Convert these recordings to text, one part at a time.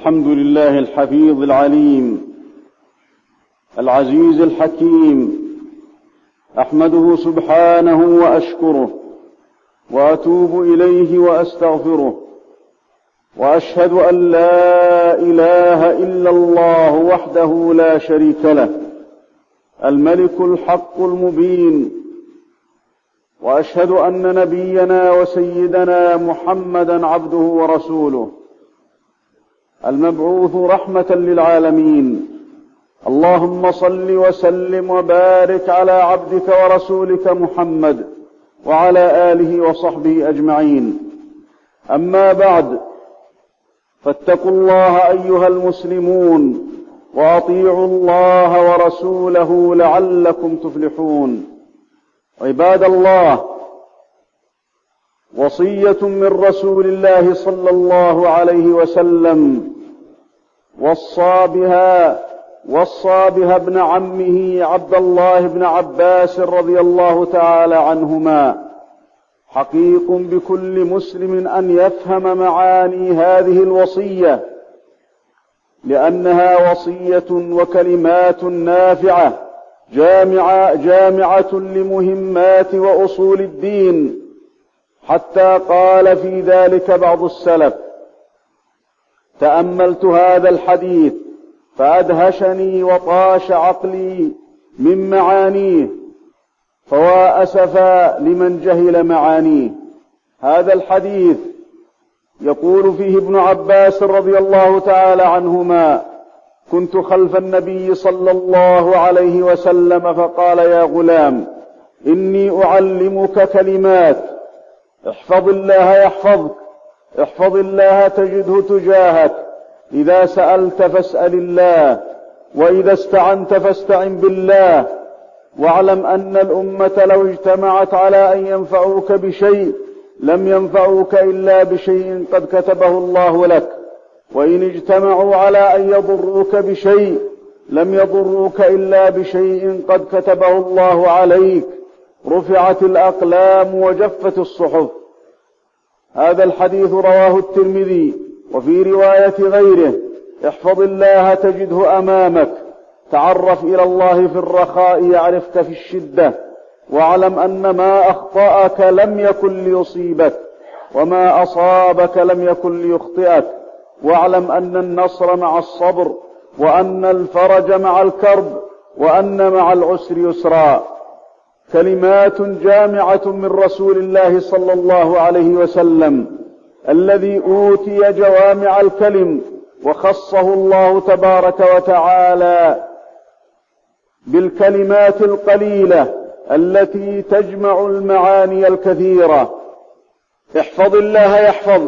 الحمد لله الحفيظ العليم العزيز الحكيم، أحمده سبحانه وأشكره وأتوب إليه وأستغفره، وأشهد أن لا إله إلا الله وحده لا شريك له الملك الحق المبين، وأشهد أن نبينا وسيدنا محمدا عبده ورسوله المبعوث رحمة للعالمين. اللهم صل وسلم وبارك على عبدك ورسولك محمد وعلى آله وصحبه أجمعين. أما بعد، فاتقوا الله أيها المسلمون وأطيعوا الله ورسوله لعلكم تفلحون. عباد الله، وصية من رسول الله صلى الله عليه وسلم وصى بها ابن عمه عبد الله بن عباس رضي الله تعالى عنهما. حقيق بكل مسلم أن يفهم معاني هذه الوصية، لأنها وصية وكلمات نافعة جامعة لمهمات وأصول الدين، حتى قال في ذلك بعض السلف: تأملت هذا الحديث فأدهشني وطاش عقلي من معانيه، فوا أسفا لمن جهل معانيه. هذا الحديث يقول فيه ابن عباس رضي الله تعالى عنهما: كنت خلف النبي صلى الله عليه وسلم فقال: يا غلام، إني أعلمك كلمات، احفظ الله يحفظك، احفظ الله تجده تجاهك، إذا سألت فاسأل الله، وإذا استعنت فاستعن بالله، واعلم أن الأمة لو اجتمعت على أن ينفعوك بشيء لم ينفعوك إلا بشيء قد كتبه الله لك، وإن اجتمعوا على أن يضروك بشيء لم يضروك إلا بشيء قد كتبه الله عليك، رفعت الأقلام وجفت الصحف. هذا الحديث رواه الترمذي. وفي رواية غيره: احفظ الله تجده أمامك، تعرف إلى الله في الرخاء يعرفك في الشدة، واعلم أن ما أخطأك لم يكن ليصيبك، وما أصابك لم يكن ليخطئك، واعلم أن النصر مع الصبر، وأن الفرج مع الكرب، وأن مع العسر يسرا. كلمات جامعة من رسول الله صلى الله عليه وسلم الذي أوتي جوامع الكلم، وخصه الله تبارك وتعالى بالكلمات القليلة التي تجمع المعاني الكثيرة. احفظ الله يحفظك.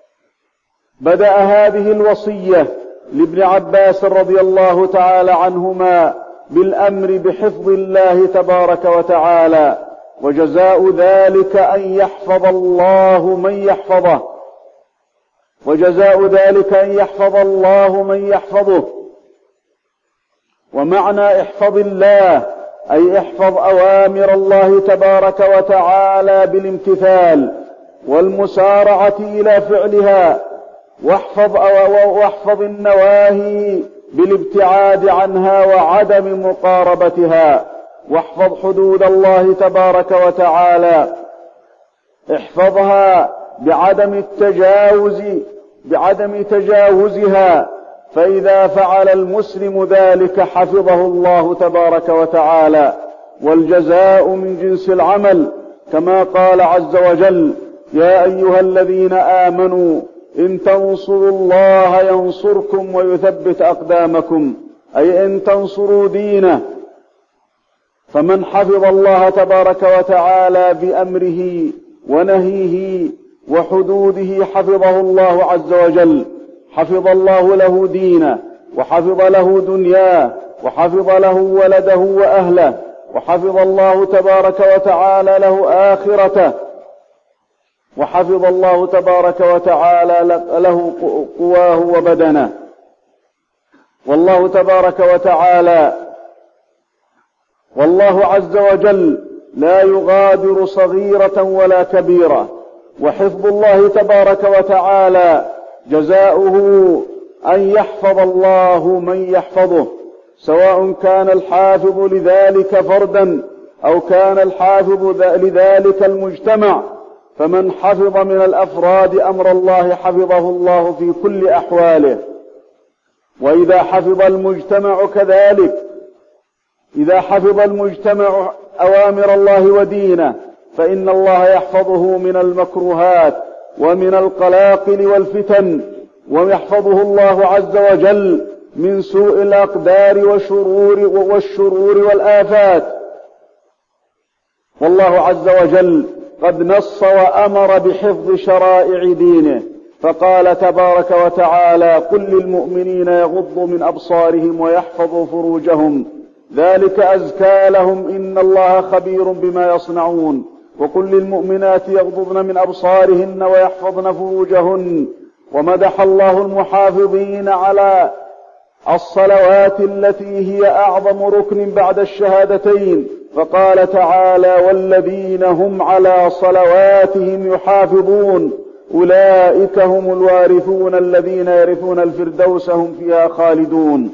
بدأ هذه الوصية لابن عباس رضي الله تعالى عنهما بالأمر بحفظ الله تبارك وتعالى، وجزاء ذلك أن يحفظ الله من يحفظه، وجزاء ذلك أن يحفظ الله من يحفظه. ومعنى احفظ الله أي احفظ أوامر الله تبارك وتعالى بالامتثال والمسارعة إلى فعلها، واحفظ النواهي بالابتعاد عنها وعدم مقاربتها، واحفظ حدود الله تبارك وتعالى، احفظها بعدم تجاوزها، فإذا فعل المسلم ذلك حفظه الله تبارك وتعالى. والجزاء من جنس العمل، كما قال عز وجل: يا أيها الذين آمنوا إن تنصروا الله ينصركم ويثبت أقدامكم، أي إن تنصروا دينه. فمن حفظ الله تبارك وتعالى بأمره ونهيه وحدوده حفظه الله عز وجل، حفظ الله له دينه، وحفظ له دنياه، وحفظ له ولده وأهله، وحفظ الله تبارك وتعالى له آخرته، وحفظ الله تبارك وتعالى له قواه وبدنه. والله عز وجل لا يغادر صغيرة ولا كبيرة، وحفظ الله تبارك وتعالى جزاؤه أن يحفظ الله من يحفظه، سواء كان الحافظ لذلك فردا أو كان الحافظ لذلك المجتمع. فمن حفظ من الأفراد أمر الله حفظه الله في كل أحواله. وإذا حفظ المجتمع كذلك، إذا حفظ المجتمع أوامر الله ودينه فإن الله يحفظه من المكروهات ومن القلاقل والفتن، ويحفظه الله عز وجل من سوء الأقدار والشرور والآفات. والله عز وجل قد نص وأمر بحفظ شرائع دينه، فقال تبارك وتعالى: قل للمؤمنين يغضوا من أبصارهم ويحفظوا فروجهم ذلك أزكى لهم إن الله خبير بما يصنعون. وقل للمؤمنات يغضضن من أبصارهن ويحفظن فروجهن. ومدح الله المحافظين على الصلوات التي هي أعظم ركن بعد الشهادتين، فقال تعالى: والذين هم على صلواتهم يحافظون أولئك هم الوارثون الذين يرثون الفردوس هم فيها خالدون.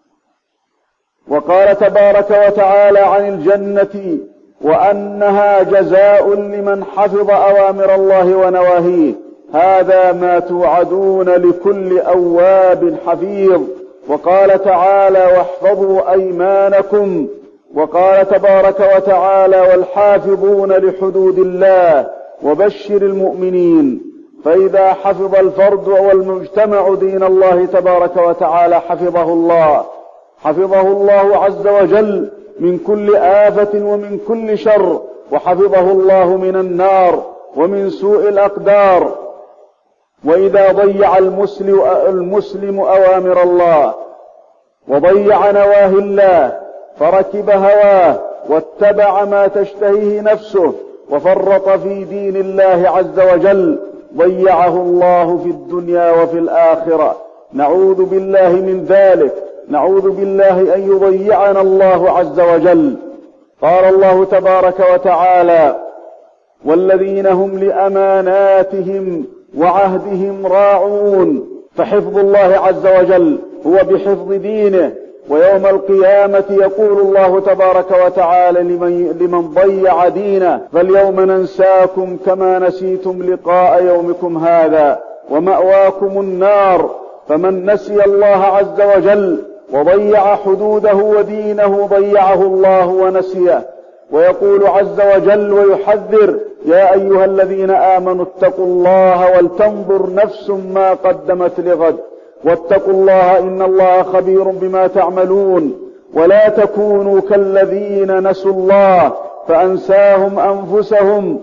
وقال تبارك وتعالى عن الجنة: وأنها جزاء لمن حفظ أوامر الله ونواهيه هذا ما توعدون لكل أواب حفيظ. وقال تعالى: واحفظوا أيمانكم. وقال تبارك وتعالى: والحافظون لحدود الله وبشر المؤمنين. فإذا حفظ الفرد والمجتمع دين الله تبارك وتعالى حفظه الله عز وجل من كل آفة ومن كل شر، وحفظه الله من النار ومن سوء الأقدار. وإذا ضيع المسلم أوامر الله وضيع نواهي الله فركب هواه واتبع ما تشتهيه نفسه وفرط في دين الله عز وجل ضيعه الله في الدنيا وفي الآخرة. نعوذ بالله من ذلك، نعوذ بالله أن يضيعنا الله عز وجل. قال الله تبارك وتعالى: والذين هم لأماناتهم وعهدهم راعون. فحفظ الله عز وجل هو بحفظ دينه. ويوم القيامة يقول الله تبارك وتعالى لمن ضيع دينه: فاليوم ننساكم كما نسيتم لقاء يومكم هذا ومأواكم النار. فمن نسي الله عز وجل وضيع حدوده ودينه ضيعه الله ونسيه. ويقول عز وجل ويحذر: يا أيها الذين آمنوا اتقوا الله ولتنظر نفس ما قدمت لغد واتقوا الله إن الله خبير بما تعملون. ولا تكونوا كالذين نسوا الله فأنساهم أنفسهم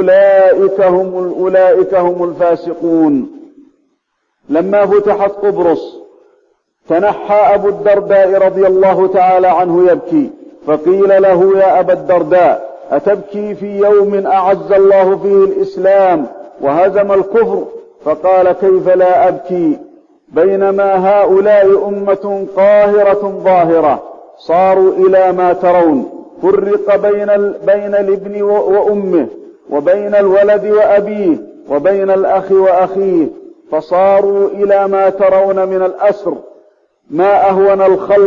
أولئك هم الفاسقون. لما فتحت قبرص تنحى أبو الدرداء رضي الله تعالى عنه يبكي، فقيل له: يا أبا الدرداء، أتبكي في يوم أعز الله فيه الإسلام وهزم الكفر؟ فقال: كيف لا أبكي بينما هؤلاء أمة قاهرة ظاهرة صاروا إلى ما ترون، فرق بين الابن وأمه وبين الولد وأبيه وبين الأخ وأخيه، فصاروا إلى ما ترون من الأسر. ما أهون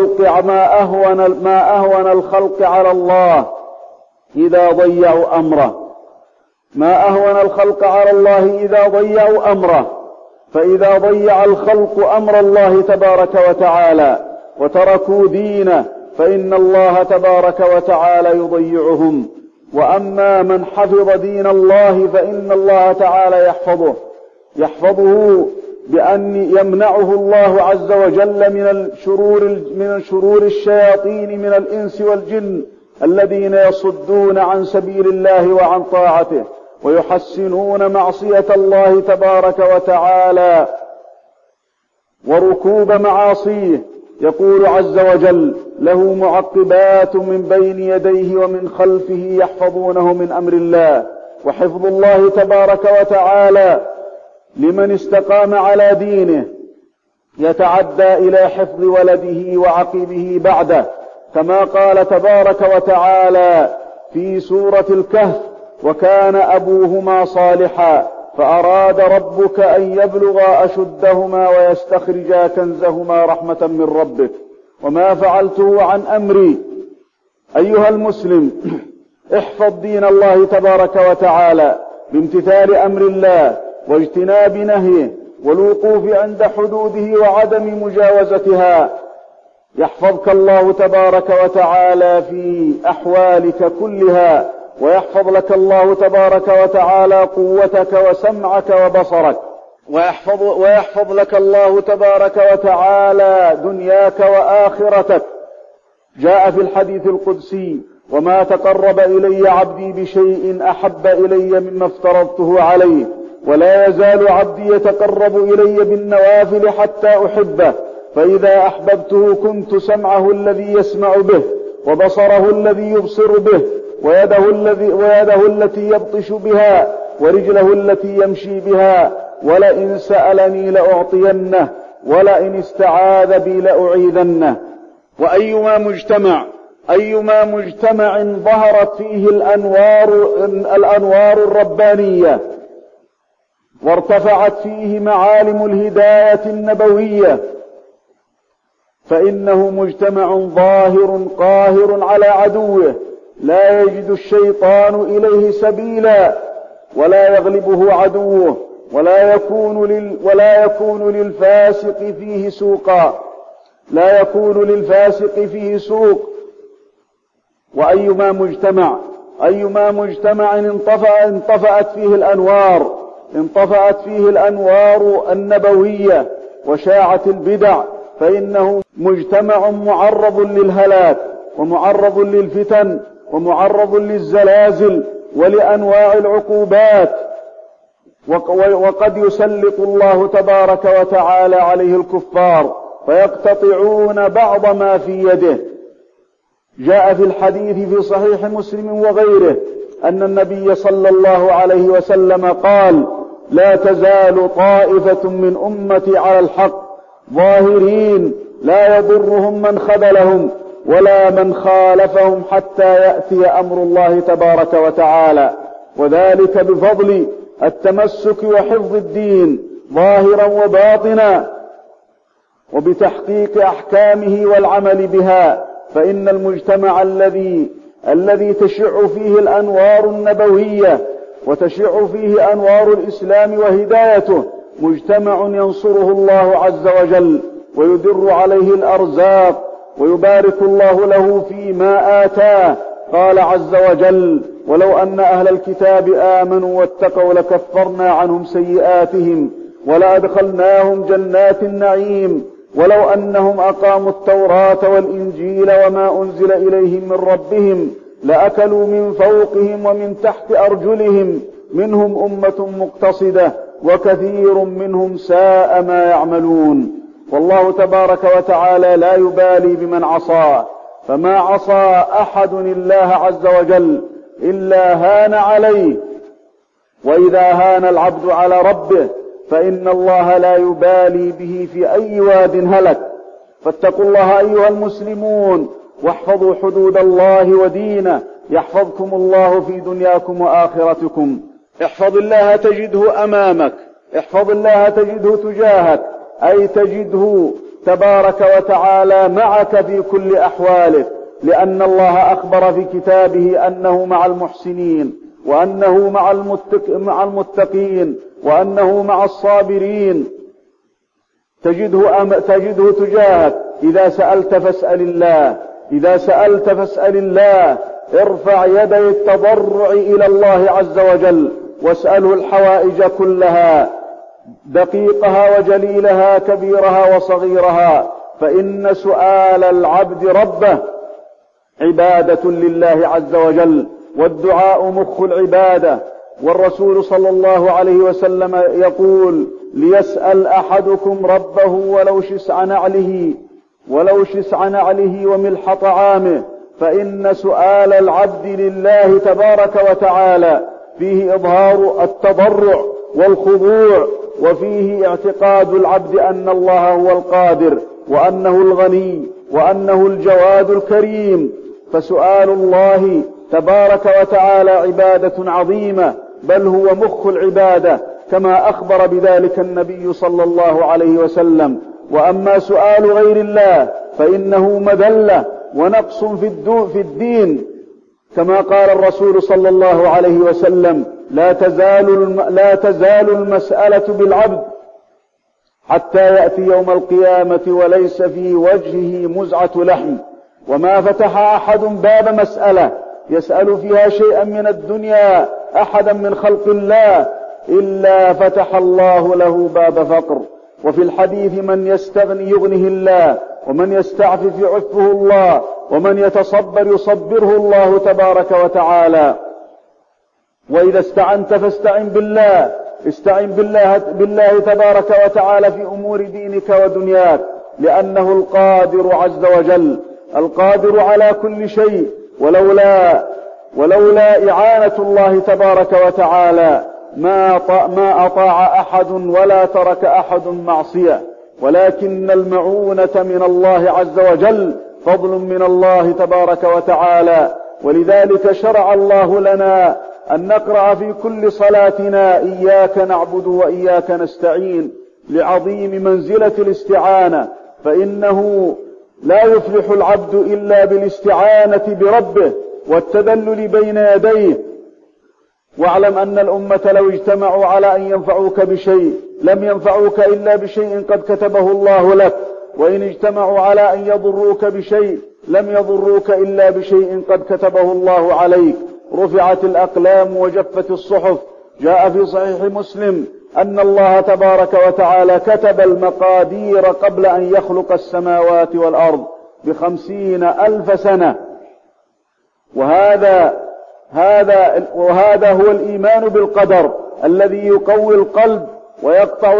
الخلق على الله إذا ضيعوا أمره. ما أهون الخلق على الله إذا ضيعوا أمره. فإذا ضيع الخلق أمر الله تبارك وتعالى وتركوا دينه فإن الله تبارك وتعالى يضيعهم. وأما من حفظ دين الله فإن الله تعالى يحفظه بأن يمنعه الله عز وجل من شرور الشياطين من الإنس والجن الذين يصدون عن سبيل الله وعن طاعته ويحسنون معصية الله تبارك وتعالى وركوب معاصيه. يقول عز وجل: له معقبات من بين يديه ومن خلفه يحفظونه من أمر الله. وحفظ الله تبارك وتعالى لمن استقام على دينه يتعدى إلى حفظ ولده وعقبه بعده، كما قال تبارك وتعالى في سورة الكهف: وكان أبوهما صالحا فأراد ربك أن يبلغا أشدهما ويستخرجا كنزهما رحمة من ربك وما فعلته عن أمري. أيها المسلم، احفظ دين الله تبارك وتعالى بامتثال أمر الله واجتناب نهيه والوقوف عند حدوده وعدم مجاوزتها. يحفظك الله تبارك وتعالى في أحوالك كلها، ويحفظ لك الله تبارك وتعالى قوتك وسمعك وبصرك، ويحفظ لك الله تبارك وتعالى دنياك وآخرتك. جاء في الحديث القدسي: وما تقرب إلي عبدي بشيء أحب إلي مما افترضته عليه، ولا يزال عبدي يتقرب إلي بالنوافل حتى أحبه، فإذا أحببته كنت سمعه الذي يسمع به، وبصره الذي يبصر به، ويده التي يبطش بها، ورجله التي يمشي بها، ولئن سألني لأعطينه، ولئن استعاذ بي لأعيذنه. وأيما مجتمع ظهرت فيه الأنوار الربانية وارتفعت فيه معالم الهداية النبوية، فإنه مجتمع ظاهر قاهر على عدوه، لا يجد الشيطان إليه سبيلا، ولا يغلبه عدوه، ولا يكون للفاسق فيه سوقا، وأيما مجتمع انطفأت فيه الأنوار النبوية وشاعت البدع، فإنه مجتمع معرض للهلاك، ومعرض للفتن، ومعرض للزلازل ولأنواع العقوبات، وقد يسلط الله تبارك وتعالى عليه الكفار فيقتطعون بعض ما في يده. جاء في الحديث في صحيح مسلم وغيره أن النبي صلى الله عليه وسلم قال: لا تزال طائفة من أمتي على الحق ظاهرين لا يضرهم من خذلهم ولا من خالفهم حتى يأتي أمر الله تبارك وتعالى، وذلك بفضل التمسك وحفظ الدين ظاهرا وباطنا، وبتحقيق أحكامه والعمل بها. فإن المجتمع الذي تشع فيه الأنوار النبوية وتشع فيه أنوار الإسلام وهدايته مجتمع ينصره الله عز وجل ويدر عليه الأرزاق ويبارك الله له فيما آتاه. قال عز وجل: ولو أن أهل الكتاب آمنوا واتقوا لكفرنا عنهم سيئاتهم ولأدخلناهم جنات النعيم ولو أنهم أقاموا التوراة والإنجيل وما أنزل إليهم من ربهم لأكلوا من فوقهم ومن تحت أرجلهم منهم أمة مقتصدة وكثير منهم ساء ما يعملون. والله تبارك وتعالى لا يبالي بمن عصاه، فما عصى أحد الله عز وجل إلا هان عليه، وإذا هان العبد على ربه فإن الله لا يبالي به في أي واد هلك. فاتقوا الله أيها المسلمون واحفظوا حدود الله ودينه يحفظكم الله في دنياكم وآخرتكم. احفظ الله تجده أمامك، احفظ الله تجده تجاهك، أي تجده تبارك وتعالى معك في كل أحوالك، لأن الله أخبر في كتابه أنه مع المحسنين، وأنه مع المتقين، وأنه مع الصابرين. تجده تجاهك. إذا سألت فاسأل الله، ارفع يدي التضرع إلى الله عز وجل واسأله الحوائج كلها، دقيقها وجليلها، كبيرها وصغيرها، فإن سؤال العبد ربه عبادة لله عز وجل، والدعاء مخ العبادة. والرسول صلى الله عليه وسلم يقول: ليسأل أحدكم ربه ولو شسع نعله وملح طعامه، فإن سؤال العبد لله تبارك وتعالى فيه إظهار التضرع والخضوع، وفيه اعتقاد العبد أن الله هو القادر، وأنه الغني، وأنه الجواد الكريم. فسؤال الله تبارك وتعالى عبادة عظيمة، بل هو مخ العبادة، كما أخبر بذلك النبي صلى الله عليه وسلم. وأما سؤال غير الله فإنه مذلة ونقص في الدين، كما قال الرسول صلى الله عليه وسلم: لا تزال المسألة بالعبد حتى يأتي يوم القيامة وليس في وجهه مزعة لحم. وما فتح أحد باب مسألة يسأل فيها شيئا من الدنيا أحدا من خلق الله إلا فتح الله له باب فقر. وفي الحديث: من يستغني يغنه الله، ومن يستعفف يعفه الله، ومن يتصبر يصبره الله تبارك وتعالى. وإذا استعنت فاستعن بالله، استعن بالله تبارك وتعالى في أمور دينك ودنياك، لأنه القادر عز وجل، القادر على كل شيء. ولولا إعانة الله تبارك وتعالى ما أطاع أحد ولا ترك أحد معصية، ولكن المعونة من الله عز وجل فضل من الله تبارك وتعالى. ولذلك شرع الله لنا أن نقرأ في كل صلاتنا: إياك نعبد وإياك نستعين، لعظيم منزلة الاستعانة، فإنه لا يفلح العبد إلا بالاستعانة بربه والتذلل بين يديه. واعلم أن الأمة لو اجتمعوا على أن ينفعوك بشيء لم ينفعوك إلا بشيء قد كتبه الله لك، وإن اجتمعوا على أن يضروك بشيء لم يضروك إلا بشيء قد كتبه الله عليك. رفعت الأقلام وجفت الصحف. جاء في صحيح مسلم أن الله تبارك وتعالى كتب المقادير قبل أن يخلق السماوات والأرض ب50,000 سنة. وهذا هو الإيمان بالقدر الذي يقوي القلب ويقطع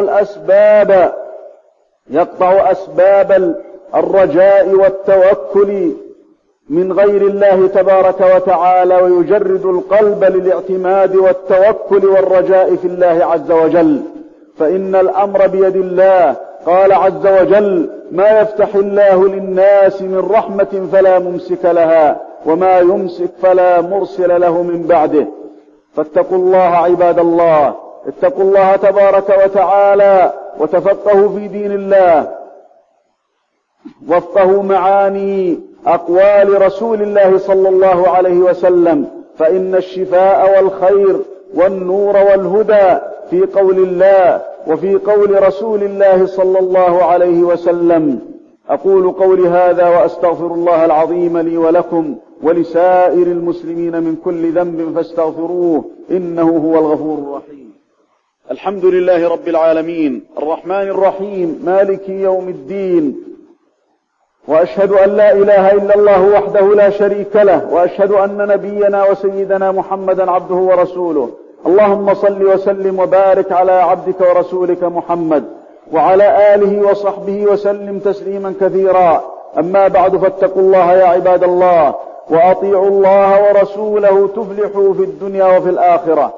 أسباب الرجاء والتوكل من غير الله تبارك وتعالى، ويجرد القلب للاعتماد والتوكل والرجاء في الله عز وجل. فإن الأمر بيد الله. قال عز وجل: ما يفتح الله للناس من رحمة فلا ممسك لها، وما يمسك فلا مرسل له من بعده. فاتقوا الله عباد الله، اتقوا الله تبارك وتعالى وتفقهوا في دين الله، وافقهوا معاني أقوال رسول الله صلى الله عليه وسلم، فإن الشفاء والخير والنور والهدى في قول الله وفي قول رسول الله صلى الله عليه وسلم. أقول قولي هذا وأستغفر الله العظيم لي ولكم ولسائر المسلمين من كل ذنب فاستغفروه إنه هو الغفور الرحيم. الحمد لله رب العالمين الرحمن الرحيم مالك يوم الدين، وأشهد أن لا إله إلا الله وحده لا شريك له، وأشهد أن نبينا وسيدنا محمدا عبده ورسوله. اللهم صل وسلم وبارك على عبدك ورسولك محمد وعلى آله وصحبه وسلم تسليما كثيرا. أما بعد، فاتقوا الله يا عباد الله، وأطيعوا الله ورسوله تفلحوا في الدنيا وفي الآخرة.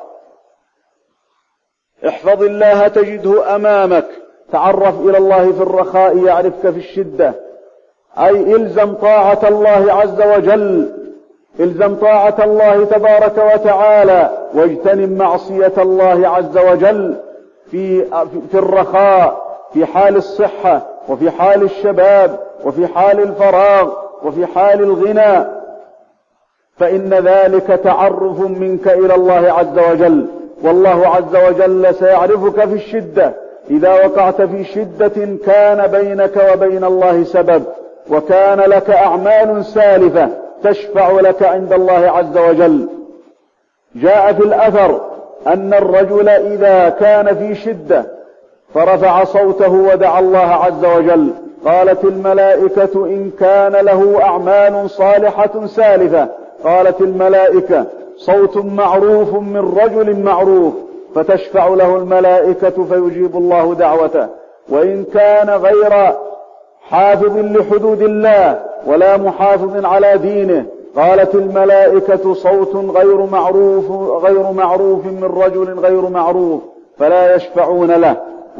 احفظ الله تجده أمامك، تعرف إلى الله في الرخاء يعرفك في الشدة، أي إلزم طاعة الله عز وجل، إلزم طاعة الله تبارك وتعالى، واجتنب معصية الله عز وجل في الرخاء، في حال الصحة، وفي حال الشباب، وفي حال الفراغ، وفي حال الغنى، فإن ذلك تعرف منك إلى الله عز وجل. والله عز وجل سيعرفك في الشدة. إذا وقعت في شدة كان بينك وبين الله سبب، وكان لك أعمال سالفة تشفع لك عند الله عز وجل. جاء في الأثر أن الرجل إذا كان في شدة فرفع صوته ودعا الله عز وجل، قالت الملائكة: إن كان له أعمال صالحة سالفة، قالت الملائكة: صوت معروف من رجل معروف، فتشفع له الملائكة فيجيب الله دعوته. وإن كان غير حافظ لحدود الله ولا محافظ على دينه، قالت الملائكة: صوت غير معروف من رجل غير معروف، فلا يشفعون له.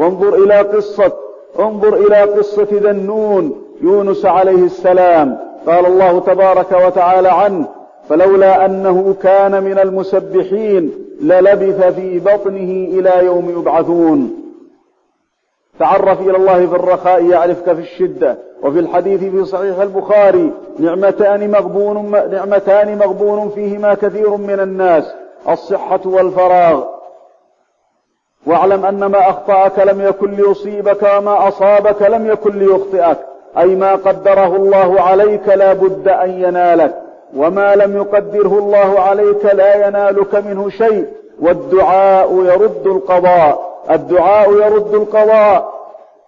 انظر إلى قصة ذنون يونس عليه السلام. قال الله تبارك وتعالى عنه: فلولا أنه كان من المسبحين للبث في بطنه إلى يوم يبعثون. تعرف إلى الله في الرخاء يعرفك في الشدة. وفي الحديث في صحيح البخاري: نعمتان مغبون فيهما كثير من الناس: الصحة والفراغ. واعلم أن ما أخطأك لم يكن ليصيبك، وما أصابك لم يكن ليخطئك، أي ما قدره الله عليك لا بد أن ينالك، وما لم يقدره الله عليك لا ينالك منه شيء. والدعاء يرد القضاء، الدعاء يرد القضاء.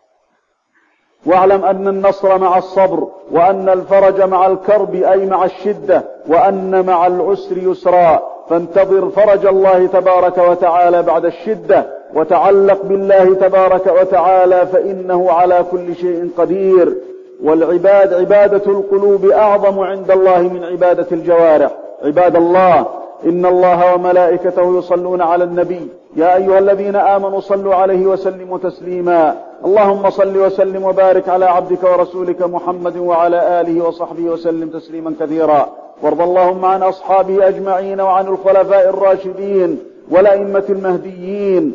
واعلم أن النصر مع الصبر، وأن الفرج مع الكرب أي مع الشدة، وأن مع العسر يسرا. فانتظر فرج الله تبارك وتعالى بعد الشدة، وتعلق بالله تبارك وتعالى، فإنه على كل شيء قدير. والعباد عبادة القلوب أعظم عند الله من عبادة الجوارح. عباد الله، إن الله وملائكته يصلون على النبي: يا أيها الذين آمنوا صلوا عليه وسلموا تسليما. اللهم صل وسلم وبارك على عبدك ورسولك محمد وعلى آله وصحبه وسلم تسليما كثيرا. وارض اللهم عن أصحابه أجمعين، وعن الخلفاء الراشدين والأئمة المهديين،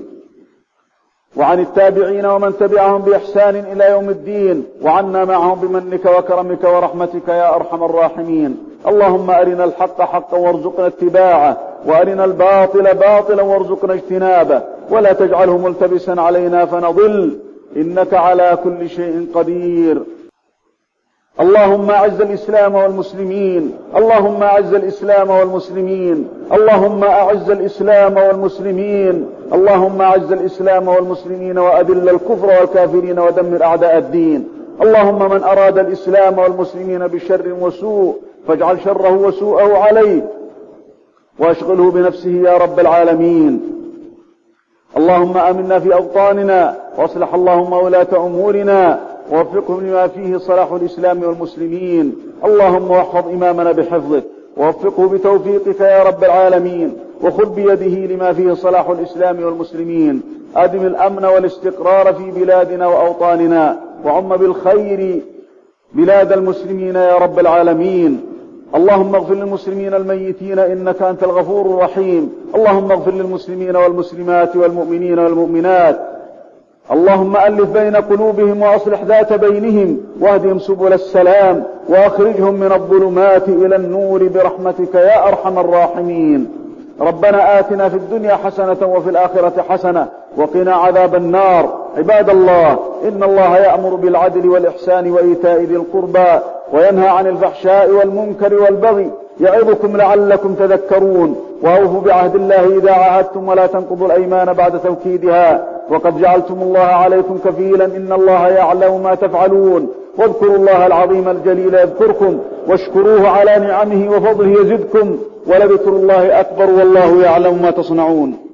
وعن التابعين ومن تبعهم بإحسان إلى يوم الدين، وعنا معهم بمنك وكرمك ورحمتك يا أرحم الراحمين. اللهم أرنا الحق حقا وارزقنا اتباعه، وأرنا الباطل باطلا وارزقنا اجتنابه، ولا تجعله ملتبسا علينا فنضل، إنك على كل شيء قدير. اللهم أعز الإسلام والمسلمين، اللهم أعز الإسلام والمسلمين، اللهم أعز الإسلام والمسلمين، اللهم أعز الإسلام والمسلمين، وأذل الكفر والكافرين، ودمر أعداء الدين. اللهم من أراد الإسلام والمسلمين بشر وسوء فاجعل شره وسوءه عليه، واشغله بنفسه يا رب العالمين. اللهم آمنا في أوطاننا، واصلح اللهم ولاة أمورنا، ووفقهم لما فيه صلاح الإسلام والمسلمين. اللهم واحفظ إمامنا بحفظك، ووفقه بتوفيقك يا رب العالمين، وخذ بيده لما فيه صلاح الإسلام والمسلمين. أدم الأمن والاستقرار في بلادنا وأوطاننا، وعم بالخير بلاد المسلمين يا رب العالمين. اللهم اغفر للمسلمين الميتين إنك أنت الغفور الرحيم. اللهم اغفر للمسلمين والمسلمات والمؤمنين والمؤمنات. اللهم ألف بين قلوبهم وأصلح ذات بينهم، واهدهم سبل السلام، وأخرجهم من الظلمات إلى النور برحمتك يا أرحم الراحمين. ربنا آتنا في الدنيا حسنة وفي الآخرة حسنة وقنا عذاب النار. عباد الله، إن الله يأمر بالعدل والإحسان وإيتاء ذي القربى، وينهى عن الفحشاء والمنكر والبغي، يعظكم لعلكم تذكرون. وأوفوا بعهد الله إذا عاهدتم، ولا تنقضوا الأيمان بعد توكيدها، وقد جعلتم الله عليكم كفيلا، إن الله يعلم ما تفعلون. واذكروا الله العظيم الجليل يذكركم، واشكروه على نعمه وفضله يزدكم، ولذكر الله أكبر، والله يعلم ما تصنعون.